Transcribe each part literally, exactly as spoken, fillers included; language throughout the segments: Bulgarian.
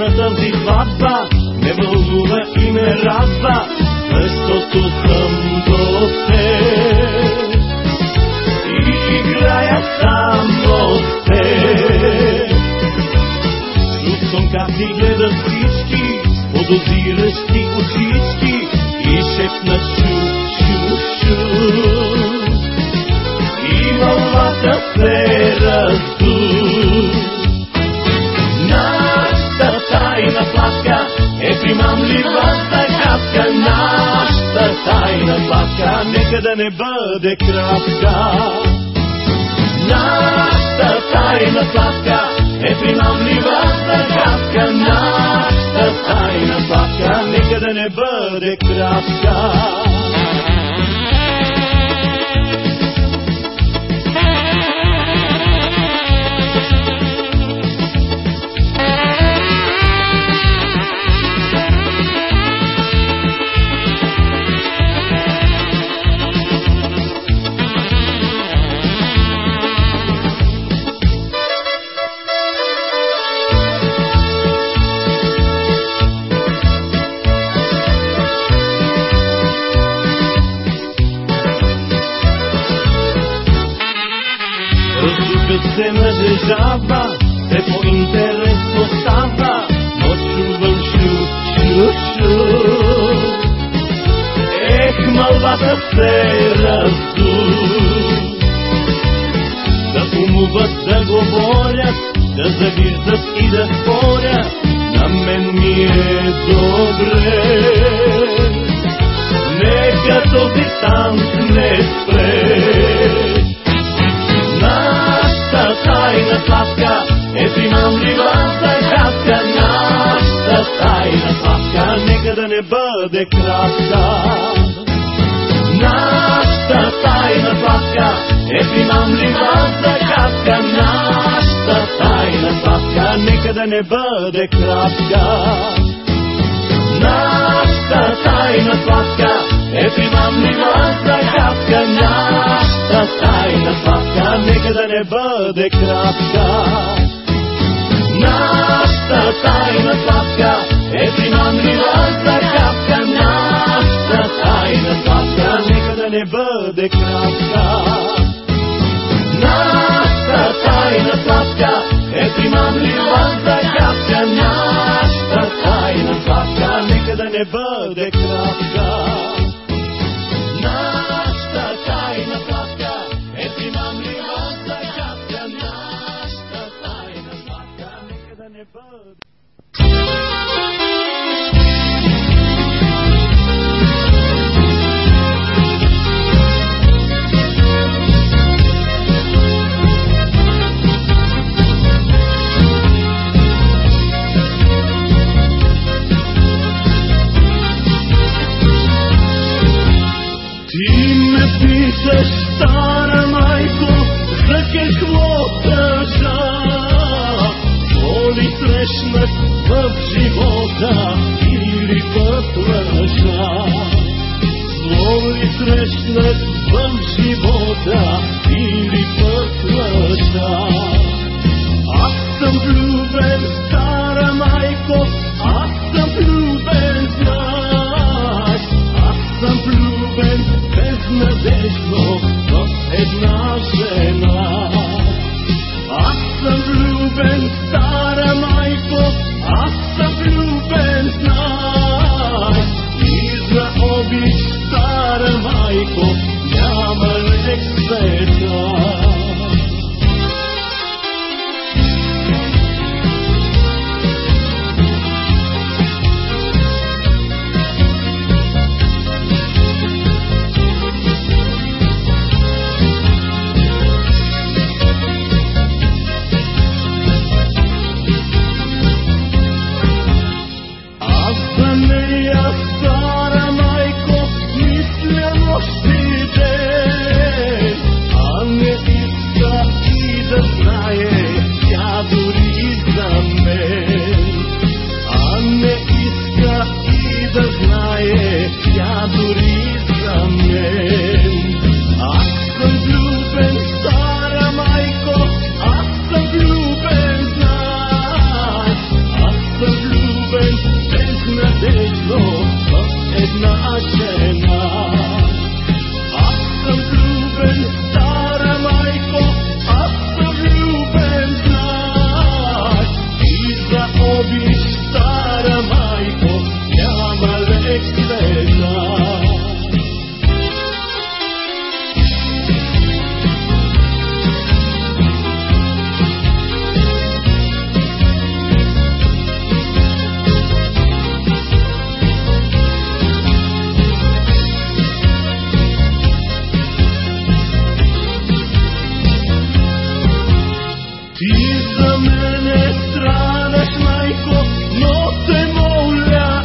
тази сватба ме вълнува и ме радва, защото съм до теб и играя само с теб. Чув съм как ти гледат всички подозиращи очички и шепнат шу, шу, шу. И мълвата се разду. Нашата тайна сладка е примамлива загадка. Нашата тайна сладка нека да не бъде кратка. Нашата тайна сладка е примамлива загадка. Нашата тайна сладка нека да не бъде кратка. Разлукът се надежава, все по-интересно става, но чувам шу, шу, шу. Ех, мълвата се разду. Да умуват, да говорят, да завиждат и да спорят, на мен ми е добре. Нека този танц не спре. Нашата тайна сладка е примамлива загадка. Нашата тайна сладка нека да не бъде кратка. Нашата тайна сладка е примамлива загадка. Нашата тайна сладка нека да не бъде кратка. Нашата тайна сладка е примамлива загадка. Нашата тайна сладка нека да не бъде кратка. Нашата тайна сладка е примамлива загадка. Нашата тайна сладка нека да не бъде кратка. Нашата тайна сладка е примамлива загадка. Нашата тайна сладка нека да не бъде кратка. Нашата тайна сладка е примамлива загадка. Нашата тайна сладка нека да не бъде. Ти ме питаш, стара майко, за какво тъжа? Зло ли срещнах в живота или път лъжа? Зло ли срещнах в живота или път лъжа? Аз съм влюбен, стара майко, аз съм влюбен, знаеш. Аз съм влюбен безнадежно в една жена. Аз съм влюбен, стара майко, аз съм влюбен, знаеш. И за обич, стара майко, няма лек света. те моля,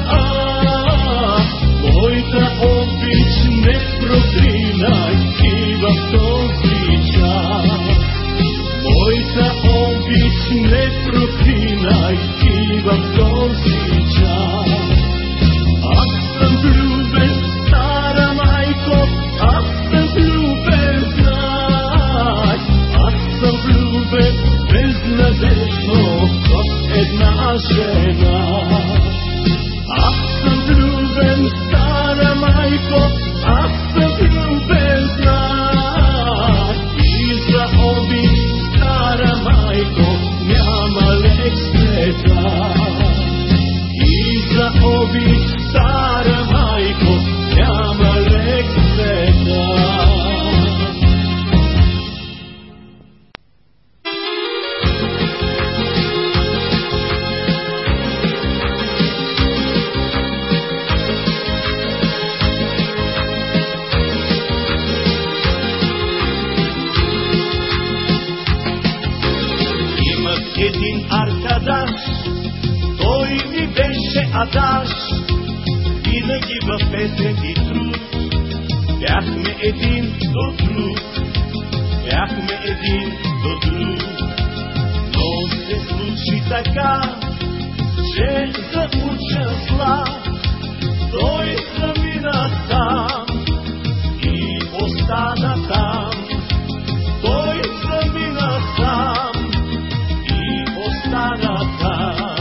моята обич не проклинай и в този час. Моята обич не проклинай и в този час. Аз съм влюбен, стара майко, аз съм влюбен, знай. Аз съм влюбен безнадежно в една жена. Аз съм влюбен, стара майко, аз съм влюбен, знай. И за обич, стара майко, няма лек света. И за обич, стара майко, няма лек света. Имах един аркадаш, той ми беше адаш, винаги в песен и труд. Бяхме един до друг, бяхме един до друг. Но се случи така, че зауча зла, той замина там и остана там. Той замина там и остана там.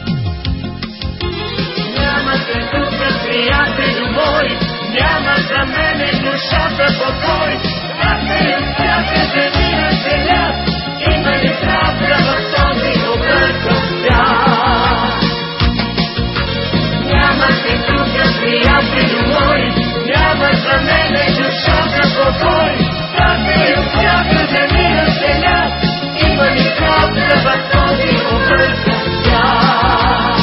Няма се тук, приятелю мой, няма за мене душата покой. Приятелю, всякъде мира земя, има ли правда в този объркан свят? Няма се тук, приятелю мой, няма за мене душата покой. Приятелю, всякъде мира земя, има ли правда в този объркан свят?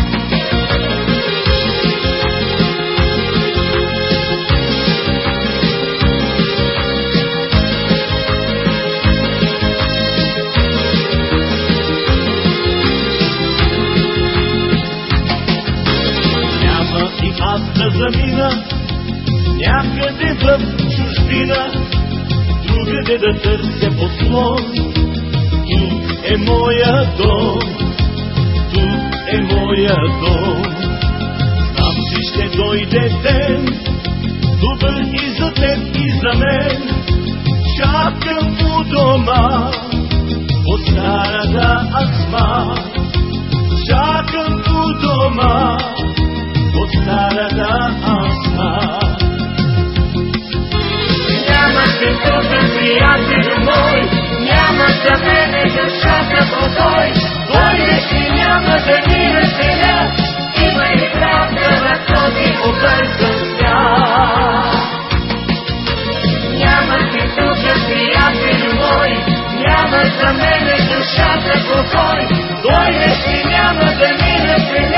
И аз да замина някъде в чужбина, другаде да търся подслон. Тук е моя дом, тук е моя дом. Знам, че ще дойде ден, добър и за теб и за мен. Чакам у дома от старата асма. Чакам у дома от старата асма. Няма се тук, приятелю мой, няма за мене душата покой. Дойдеш и няма да мира сега, има ли правда в този объркан свят? Няма се тук, приятелю мой, няма за мене душата покой. Дойдеш и няма да мира сега,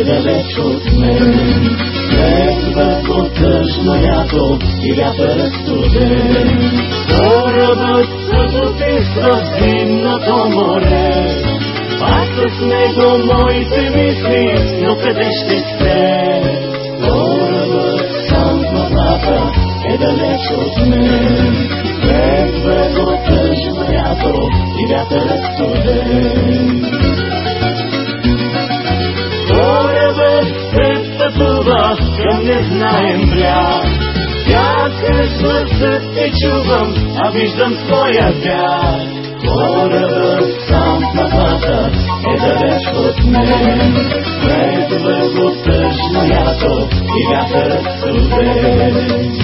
е далеч от мен. Следва го тъжно лято и вятър студен. Корабът се потисва в зимното море. Пак с него моите мисли, но къде ще сте? Корабът сам в мъглата е далеч от мен. Следва го тъжно лято и вятър студен. Корабът се пътува към незнаем бряг. Сякаш гласът те чувам, а виждам своя бяг. Корабът сам в мъглата е далеч от мен. Следва го тъжно лято и вятър студен.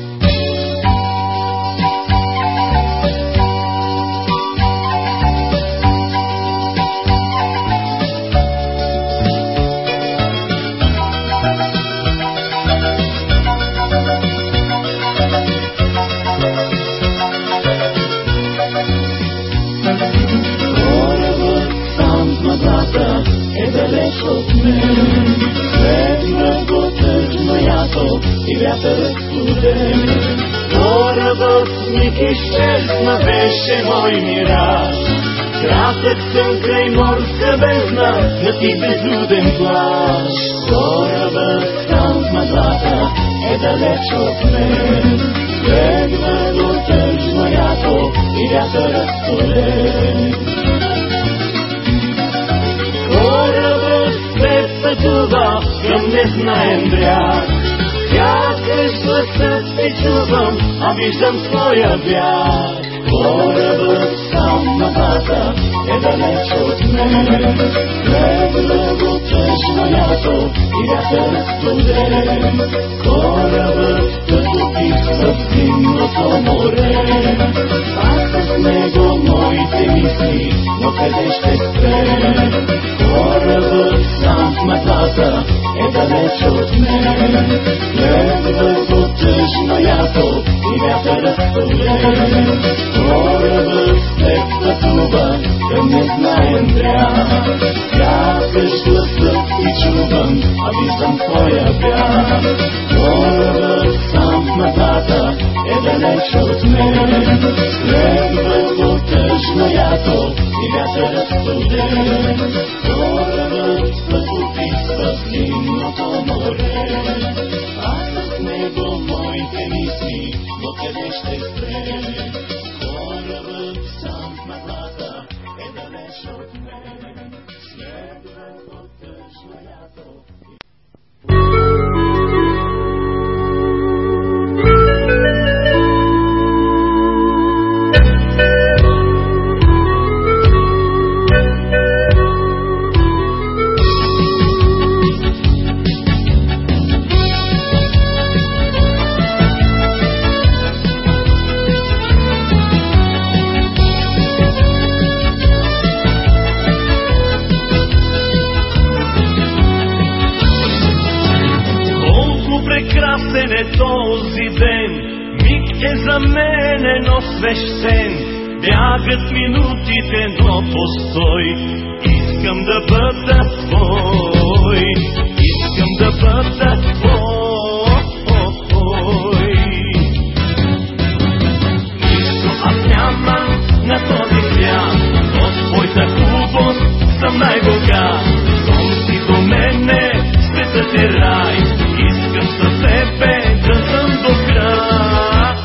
И вятър студен. Корабът миг изчезна, беше мой мираж. Кратък сън край морска бездна, на ти безлюден плаж. Корабът сам в мъглата е далеч от мен. Следва го тъжно лято и вятър студен. Корабът се пътува към незнаем бряг. Сякаш гласът те чувам, а виждам своя бяг. Корабът сам в мъглата е далеч от мен. Следва го тъжно лято и вятър студен. Корабът се потисва в зимното море. Пак с него моите мисли, но къде ще спре? Корабът сам в мъглата е далеч от мен. Следва го тъжно лято и вятър студен. Корабът се пътува към незнаем бряг. Сякаш гласът ти чувам, а виждам твоя бяг. Корабът сам в мъглата е далеч от мен. Следва го тъжно лято и вятър студен. Корабът се потисва в зимното море. С него моите мисли, но къде ще спре? Корабът сам в мъглата е далеч от мен. Следва го тъжно лято. Прекрасен е този ден, миг е за мен едно свещен. Бягат минутите, но постой, искам да бъда твой, искам да бъда твой. Нищо аз нямам на този свят, но с твоята хубост съм най-богат. Щом си до мене, светът е рай. Искам със тебе да съм до край.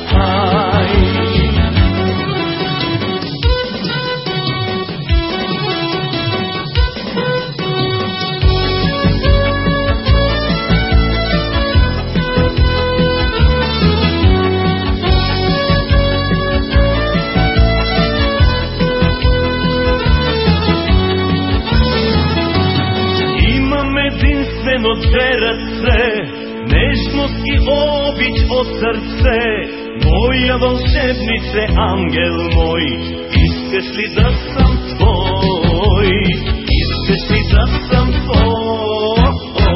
Имам единствено две ръце, нежност и обич от сърце. Моя вълшебнице, ангел мой, искаш ли да съм твой? Искаш ли да съм твой?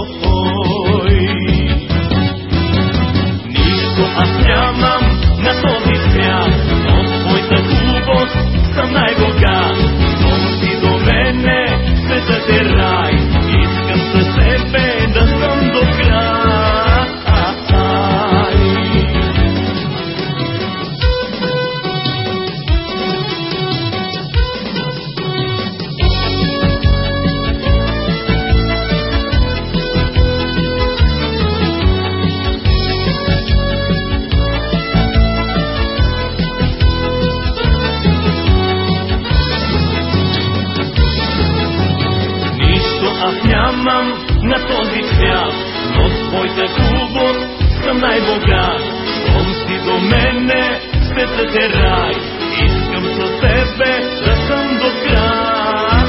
Нищо аз нямам на този свят, но с твоята хубост съм най-богат. Щом си до мене, светът е рай. Искам със най-богат. Дом си до мене, светът е рай. Искам със тебе да съм до край.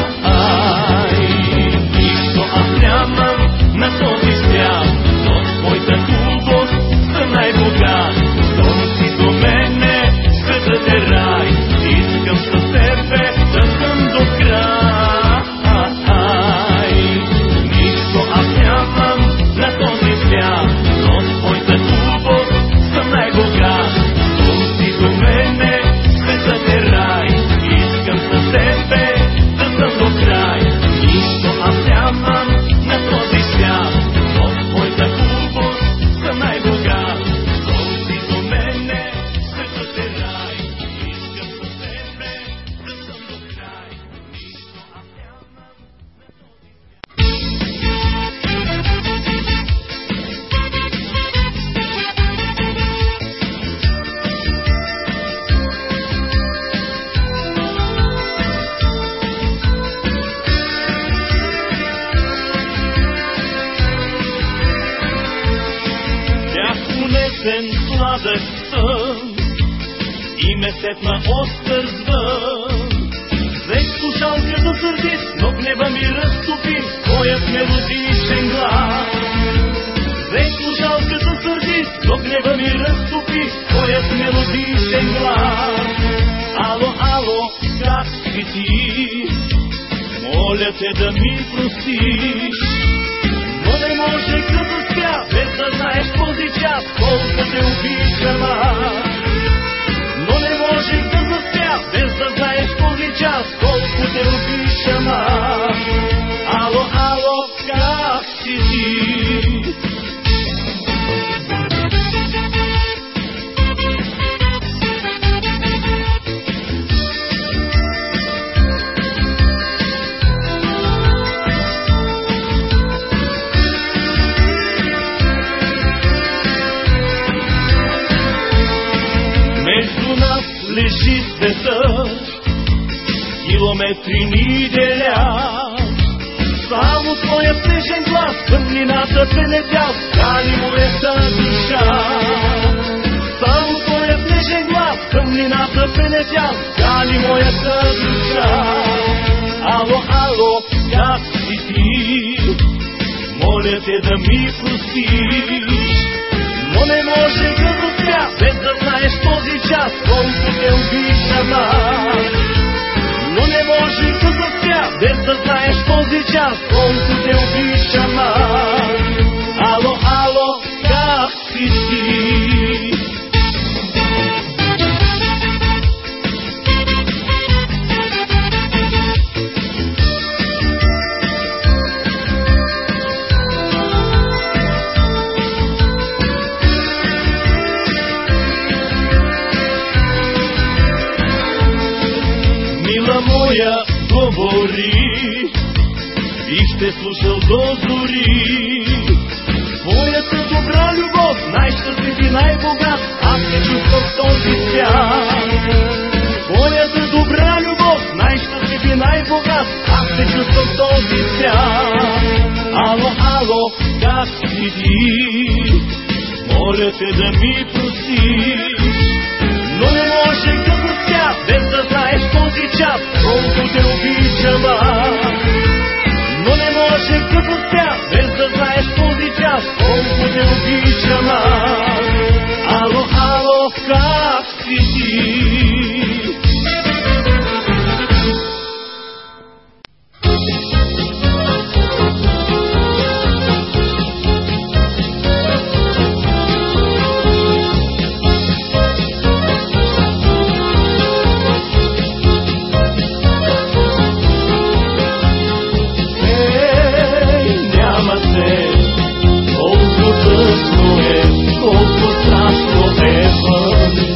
Нищо аз нямам на този свят, но с моята хубост съм най-богат. Дом си до мене, светът е рай. Искам със тебе да съм до край. Нищо аз нямам на този свят, но с моята хубост съм най-богат. Дом си до мене, светът е рай. Искам със тебе да съм до край. Нищо аз нямам на този свят, но с моята хубост съм най-богат. Дом си до мене, светът е рай. Искам със тебе да съм до край. Нищо аз нямам на този свят. Бях унесен сладък сън и ме сетна остър звън. Взех слушалка за сърдит, но гнева ми разтопи твоят мелодичен глас. Взех слушалка за сърдит, но гнева ми разтопи твоят мелодичен глас. Ало, ало, как си ти? Моля те да ми простиш. Но не може като спя, без да знаеш този час, колко те обичам аз. Но не може да заспя, без да знаеш този час, колко те обичам аз. Ало, ало, как си ти? Между нас лежи света, километри ни деля. Само твоят тежен глас тъмнината прелетял, гали моята душа. Само твоят тежен глас тъмнината прелетял, гали моята душа. Ало, ало, как си ти? Моля те да ми простиш. Но не може да спя, без да знаеш този час, колко те обичам аз. Но не може да спя, без да знаеш този час, колко те обичам аз. Ало, ало, как си ти? Моя говори и ще слушал до зори. Твоята добра любов, най-щастлив и най-богат, аз не чувствам в този свят. Твоята добра любов, най-щастлив и най-богат, аз не чувствам в този свят. Ало, ало, как си ти? Моля те да ми простиш. Но не може да спя, без да знаеш този час, колко те обичам аз. Но не може да спя, без да знаеш този час, колко те обичам аз. Ало, ало, как си ти? Колко тъсно е, колко страшно е вън.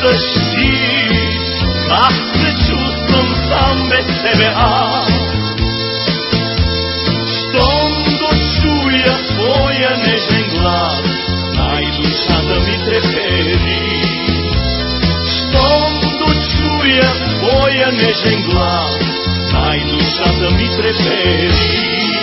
защити. Как се чувствам сам без тебе аз, щом дочуя твоя нежен глас, най-душата ми трепери. Щом дочуя твоя нежен глас, най-душата ми трепери.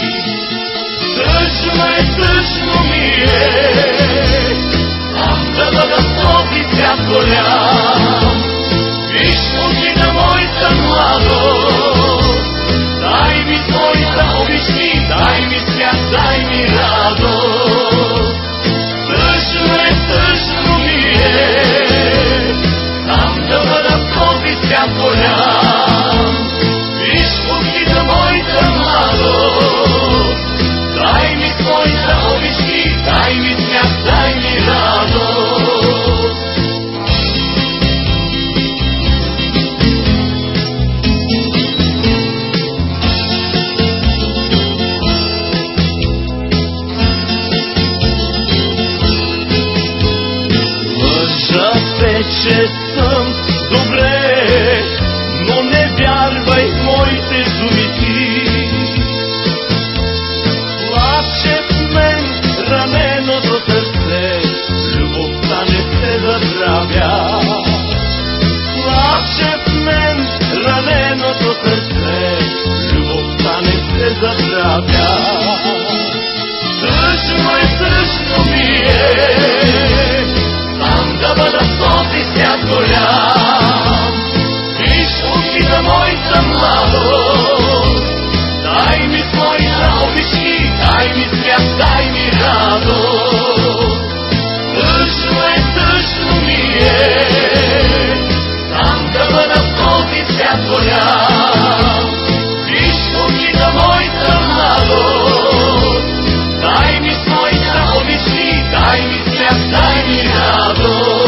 Тъжно е, тъжно ми е, сам да бъда в този свят голям. Виж очи на моята младост, дай ми твоята обични, дай ми смях, дай ми радост. Тъжно е, тъжно ми е, сам да бъда в този свят голям. Виж очи на моята младост, дай ми твоята обични, дай ми смях, дай ми радост. Вече съм добре, но не вярвай в моите думи ти. Плаче в мен раненото сърце, любовта не се забравя. Плаче в мен раненото сърце, любовта не се забравя. Тъжно е, тъжно ми е, сам да бъда в този свят голям. Виж очи на моята младост, дай ми твоята обични, дай ми смях, дай ми радост. Тъжно е, тъжно ми е, сам да бъда в този свят голям. Виж очи на моята младост, дай ми твоята обични, дай ми смях, дай ми радост.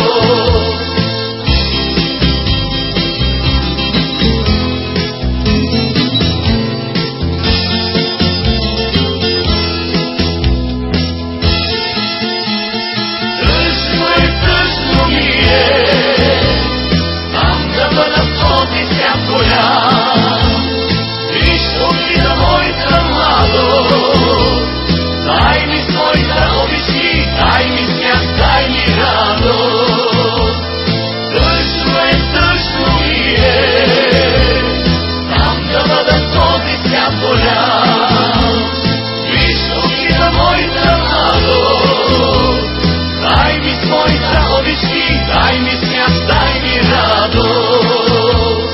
Тъжно е, тъжно ми е, сам да бъда в този свят голям. Виж очи на моята младост, дай ми твоята обични, дай ми смях, дай ми радост. Тъжно е, тъжно ми е, сам да бъда в този свят голям. Виж очи на моята младост, дай ми твоята обични, дай ми смях, дай ми радост.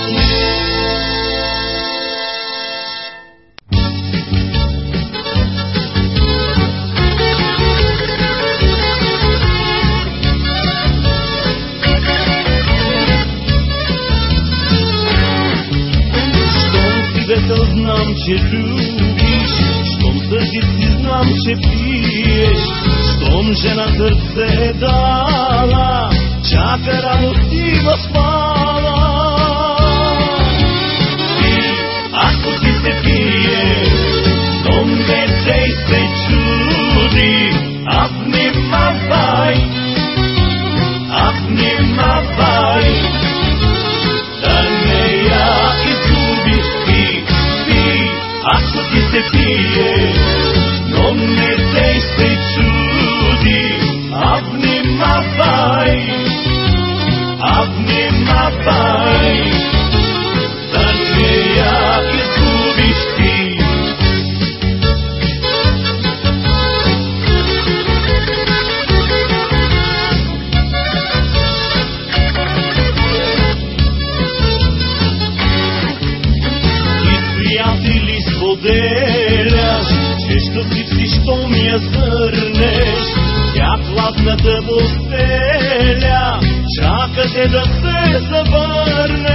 Знам, че любиш, щом сърдит си знам, че пиеш, щом жена сърце е дала, чака радост и възпала. И ако ти се пие, то не дей се чуди, а внимавай, а внимавай, да не я изгубиш ти. Ако ти се пие, но не дей се чуди, а внимавай, а внимавай, да не я изгубиш ти. Споделяш, че щастлив си, щом я зърнеш, тя хладна да постеля, чака те да се завърнеш.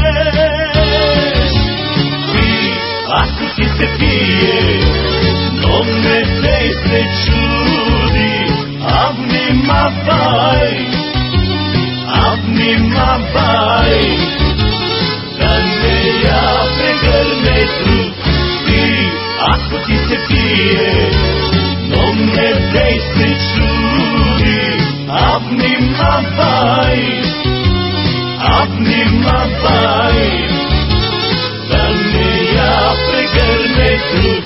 И ако ти се пие, но не дей се чуди, а внимавай, а внимавай, да не я прегърне друг. Ако ти се пие, но не дей се чуди, а внимавай, а внимавай да не я прегърне друг.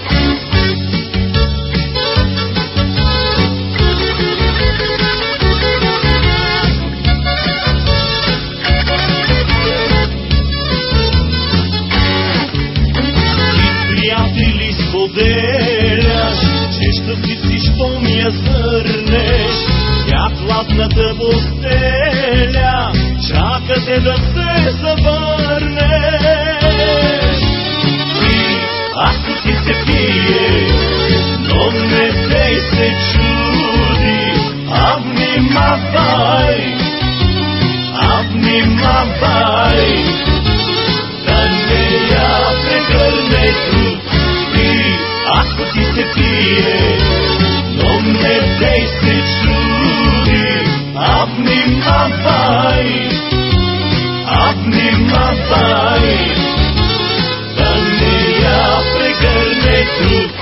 Споделяш, че щастив си, щом я зърнеш. Тя хладната постеля чака те да се завърнеш. И ако ти се пие, но не дей се чуди, а внимавай, а внимавай да не я прегърне друг. Ако ти се пие, но не дей се чуди, а внимавай, а внимавай да не я прегърне друг.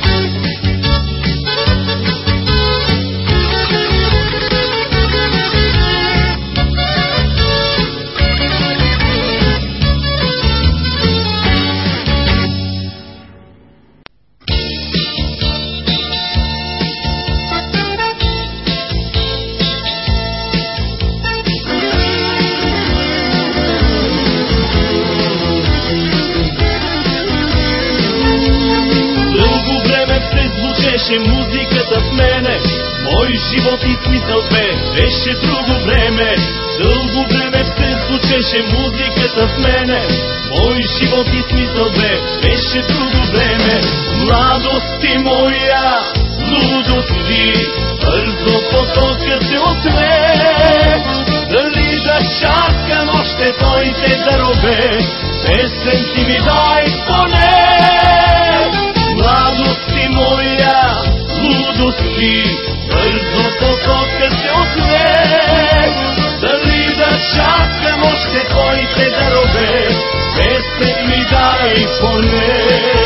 Музиката в мене, мой живот и смисъл бе, беше друго време. Дълго време се звучеше музиката в мене, мой живот и смисъл бе, беше друго време. Младост ти моя, лудост ти, бързо потокът се отне. Дали да чакам още той те заробе, песен ти ми дай поне. Младост ти моя, лудост ти, бързо потокът се отне. Дали да чакам още кой те заробе, песен ми дай поне.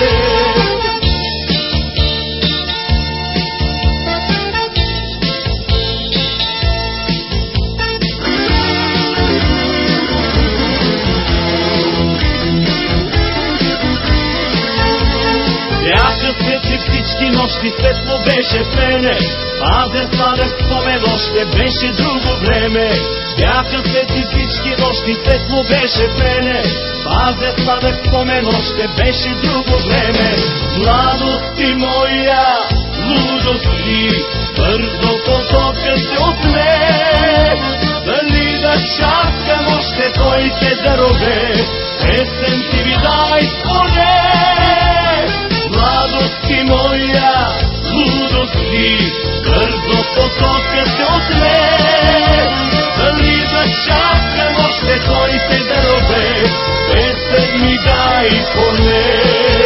Всички нощи светло беше в мене, пазен сладък спомен, още беше друго време. Бяха светли всички нощи, светло беше в мене, пазен сладък спомен, още беше друго време. Младост ти моя, лудост ти, бързо потокът се отне. Дали да чакам още той те заробе, песен ти ми дай поне. Младост ти моя, лудост ти, бързо потокът се отне. Дали да чакам още кой те заробе, песен ми дай поне.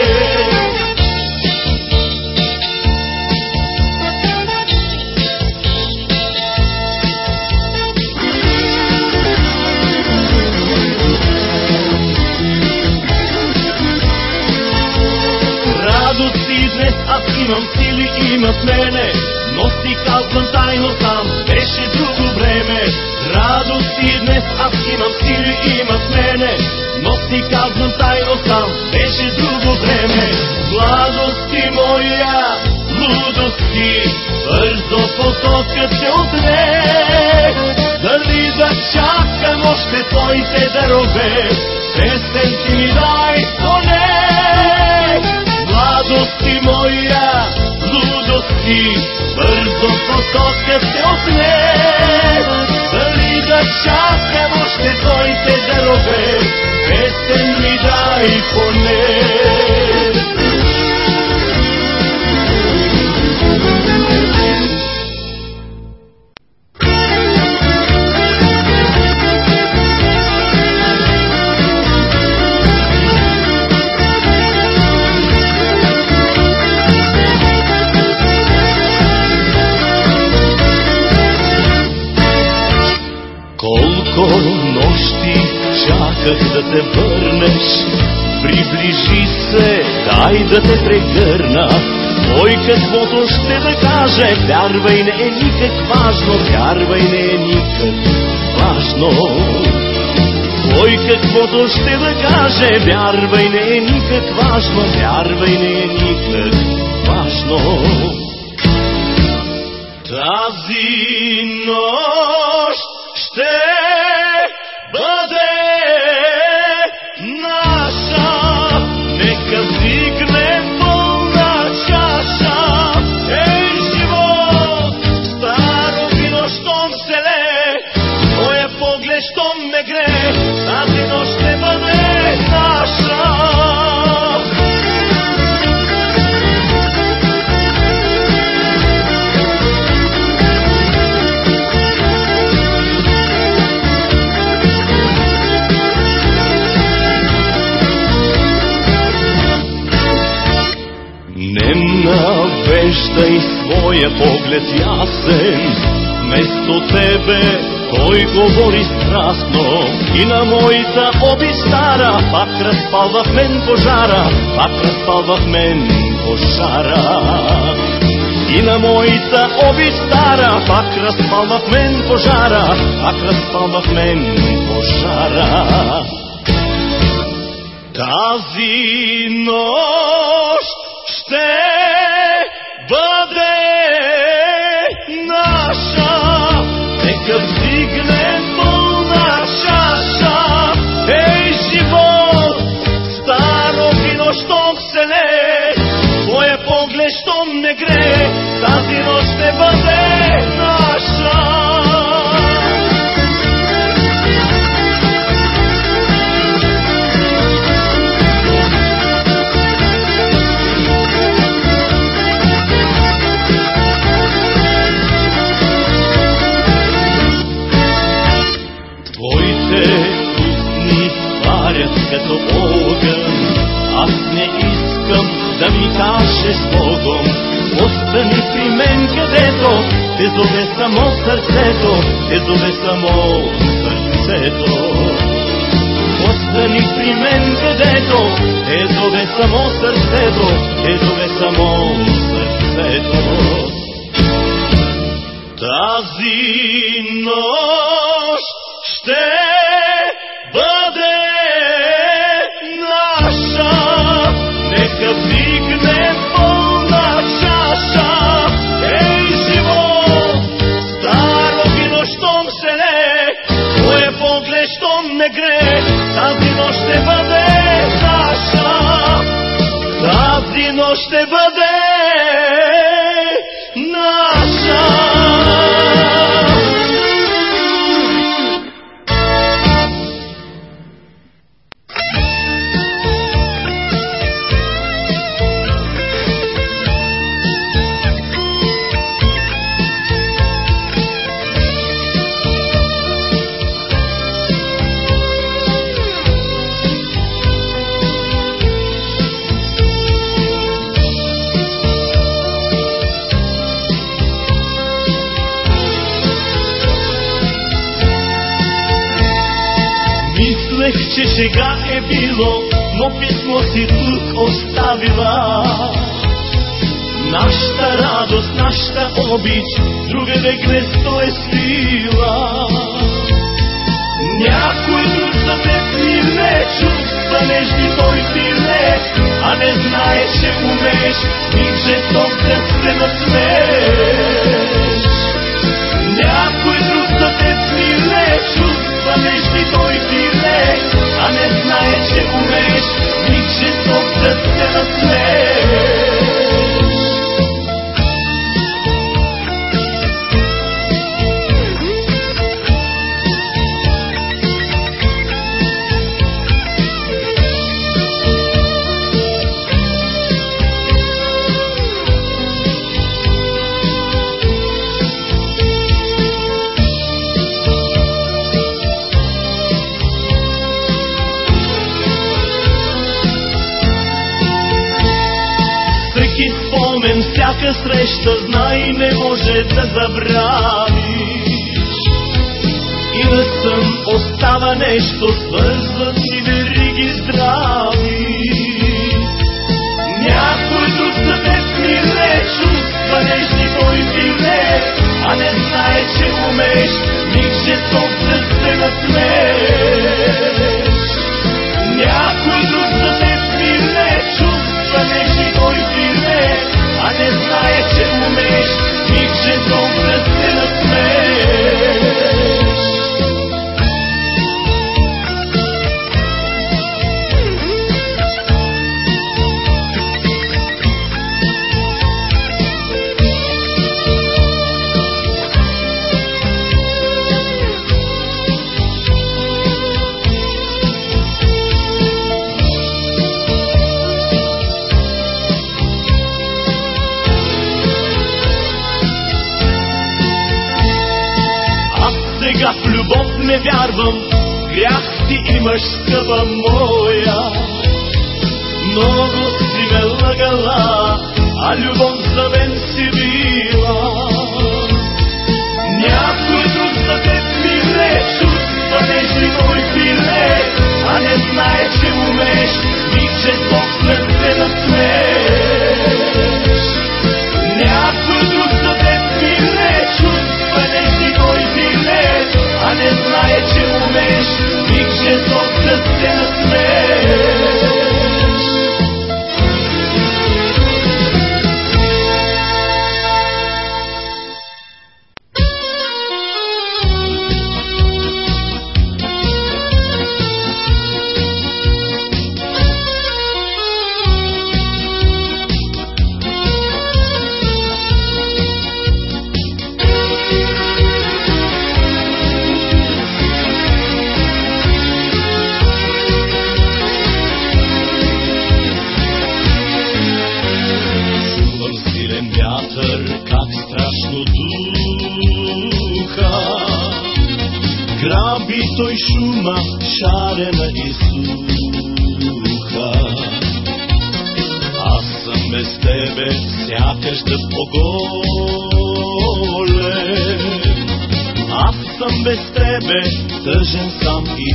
Аз имам сили, имат мене, но си казвам тайно сам, беше друго време. Радост и днес аз имам сили, имат мене, но си казвам тайно сам, беше друго време. Младост ти моя, лудост ти, бързо потокът се отне. Дали да чакам още той те заробе, песен ти ми дай поне. Младост ти моя, лудост ти, бързо потокът се отне. Дали да чакам още той те заробе, песен ми дай поне. Нощи чаках да те върнеш, приближи се, дай да те прегърна. Ой, каквото ще да каже, вярвай, не е никак важно, вярвай, не е никак важно. Кой каквото ще да каже, вярвай, не е никак важно, вярвай, не е никак важно. Тази нощ ще бъде наша, нека вдигне пълна чаша. Ей, живот, старо вино, щом се лее, твоя поглед, щом ме грее, тази нощ ще бъде наша. Не навеждай своя поглед ясен, вместо тебе той говори страстно. И на моята обич стара пак разпалва в мен пожара, пак разпалва в мен пожара. И на моята обич стара пак разпалва в мен пожара, пак разпалва в мен пожара. Тази нощ ще бъде наша, нека вдигне пълна чаша. Ей, живот, старо вино, щом се лее, твоя поглед, щом ме грее, тази нощ ще бъде наша. Като огън, аз не искам да ми кажеш с Богом. Остани при мен, където те зове само сърцето, те зове само сърцето. Остани при мен, където те зове само сърцето, те зове само сърцето. Тази нощ ще бъде наша, нека вдигне пълна чаша. Ей, живот, старо вино, щом се лее, твоя поглед, щом ме грее, тази нощ ще бъде наша, тази нощ ще бъде наша. Мислех, че шега е било, но писмо си тук оставила. Нашата радост, нашата обич, другаде гнездо е свила. Някой друг за теб миле, чувства нежни той пиле, а не знае, че умееш миг жесток да се насмееш. Някой друг за теб миле, чувства нежни той пиле, а не знае, че умееш миг жесток да се насмееш. Всяка среща, знай, не може да забравиш. И на сън остава нещо, свързват си вериги здрави. Някой друг за теб миле, чувства нежни той пиле, а не знае, че умееш миг жесток да се насмееш. любов не вярвам, грях ти имаш, скъпа моя. Много си ме лъгала, а любов за мен си била. Някой друг за теб миле, чувства нежни твои ле, а не знае, че умееш миг жестоко да се насмееш. Някой друг за теб миле, чувства нежни твои ле, а не знае, че умееш миг жестоко да се насмееш. Той шума, шарена и суха. Аз съм без тебе, сякаш да поголем. Аз съм без тебе, тъжен сам и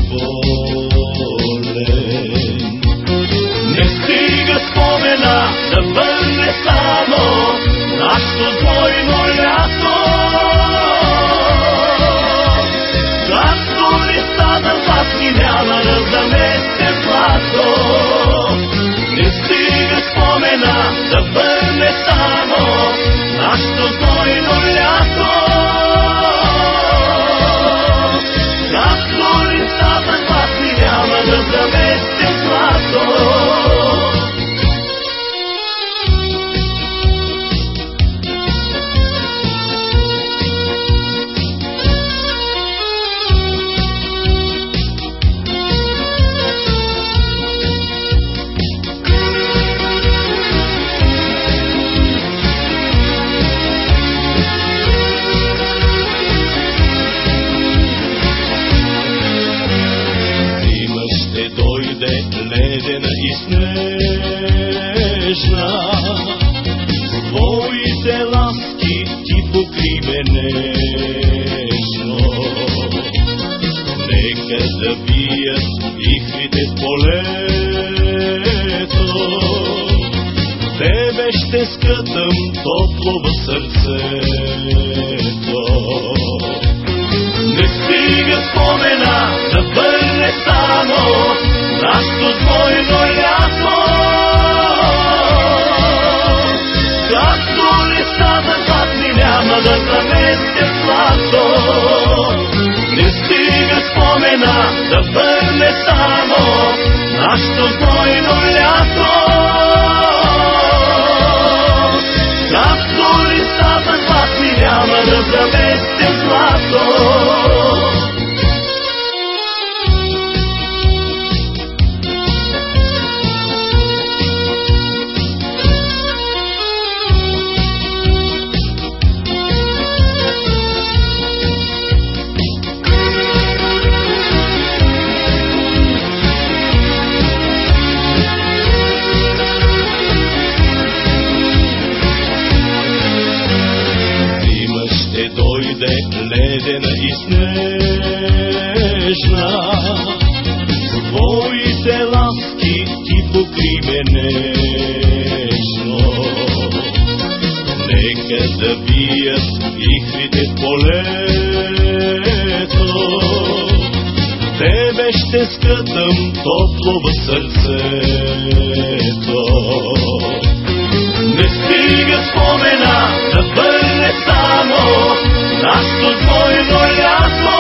болен. Не стига спомена да върне само нашето двойно лято. Няма да заместя злато. Не стига спомена да върне само нашето двойно лято. Както листата златни няма да заместя злато. Ледена и снежна, твоите ласки ти покри ме нежно. Нека да бият вихрите в полето, тебе ще скътам топло в сърцето. Не стига спомена да върне само нашето двойно лято. Както листата златни няма да заместят злато. Не стига спомена да върне само нашето двойно лято. Както листата златни няма да заместят злато. Ледена и снежна, твоите ласки ти покри ме нежно. Нека да бият вихрите в полето, тебе ще скътам топло в сърцето. Не стига спомена да върне само нашето двойно лято.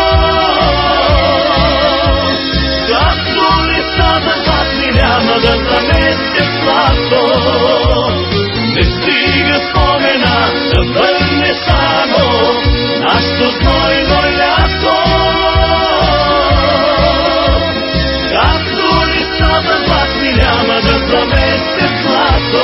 Както листата златни няма да заместят злато. Не стига спомена да върне само нашето двойно лято. Както листата златни няма да заместят злато.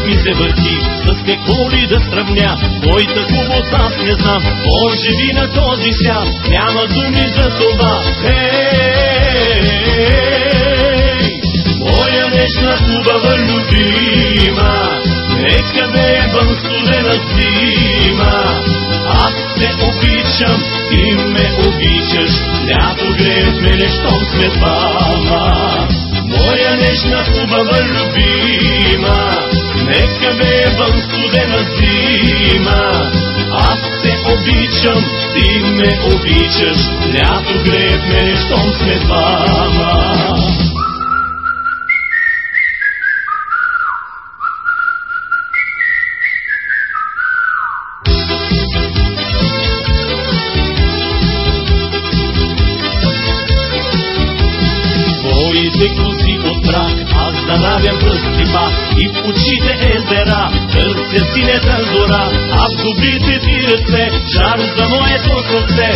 ми се върти, с какво ли да сравня твоята хубост аз не знам. Може би на този свят няма думи за това. Ей, моя нежна, хубава, любима, нека да е вън студена зима. Аз те обичам, ти ме обичаш, лято грее в мене, щом сме двама. Моя нежна, хубава, любима, нека да е вън студена зима. Аз те обичам, ти ме обичаш, лято грее в мене, щом сме двама. Коси от прах, аз заравям пръсти пак и в очите езера търся синята зора, а в добрите ти ръце жар за моето сърце.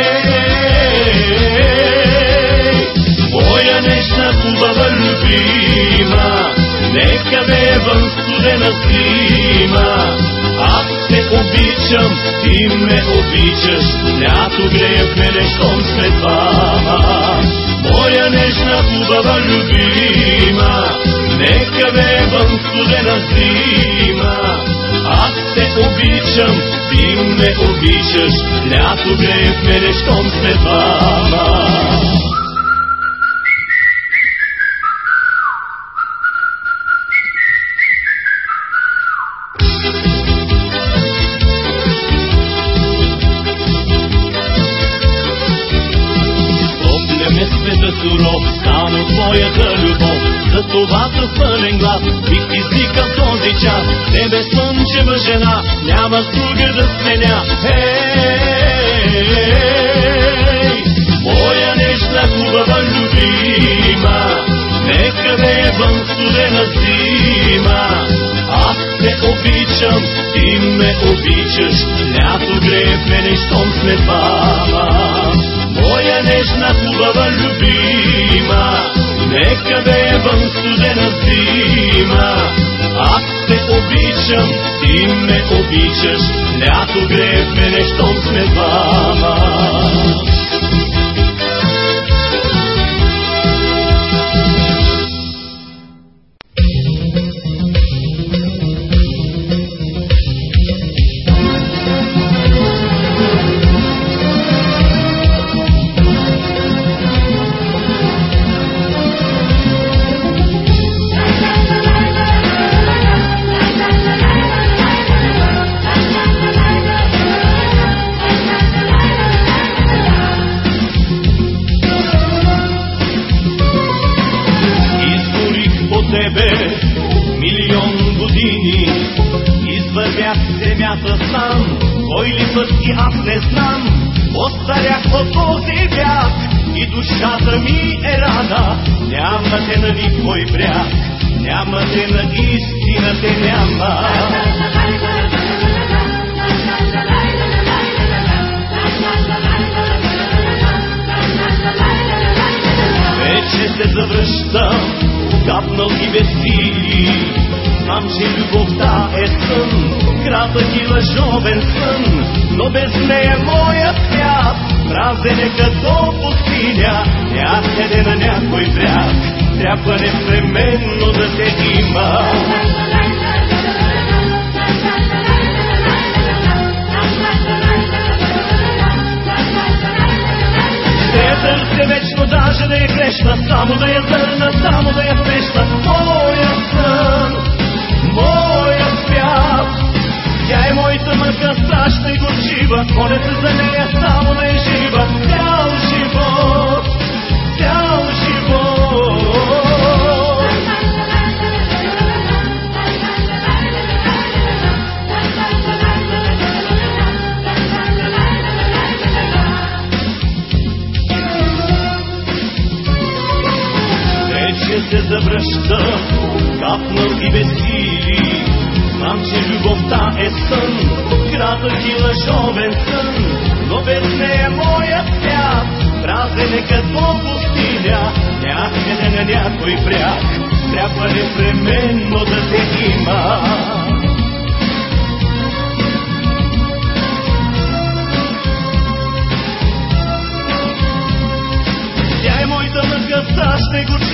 Ей, моя нежна, хубава, любима, нека да е вън студена зима. Аз те обичам, ти ме обичаш, лято грее в мене, щом сме двама. Моя нежна, хубава, любима, нека да е вън студена зима. Аз те обичам, ти ме обичаш, лято грее в мене, щом сме двама. Само твоята любов, за това със пълен глас бих извикал този час. Тебе слънчева жена, няма друга да сменя. Ей, моя нежна, хубава, любима, нека да е вън студена зима. Аз те обичам, ти ме обичаш, лято грее в мене, щом сме двама. Моя нежна, хубава, любима, нека да е вън студена зима. Аз те обичам, ти ме обичаш, лято грее в мене, щом сме двама. Милион години извървях земята сам, кой ли път и аз не знам. Остарях от този вяк и душата ми е рана. Няма те на никой бряг, няма те на истина, те няма. Вече се завръщам, капнал и без сили. Знам, че любовта е сън, кратък и лъжовен сън, но без нея моят свят празен е като пустиня. Някъде на някой бряг трябва непременно да те има. Ще търся вечно, даже да я грешна, само да я зърна, само да я срещна. Моя сън, моя свят, тя е моята мъка, страшна и горчива. Моля се за нея, само да е жива. Цял живот, цял живот. Вече се завръща, капнал и без сили. Знам, че любовта е сън, кратък и лъжовен сън, но без нея моят свят празен е като пустиня. Някъде на някой бряг трябва непременно да те има. Тя е моята мъка, аз не го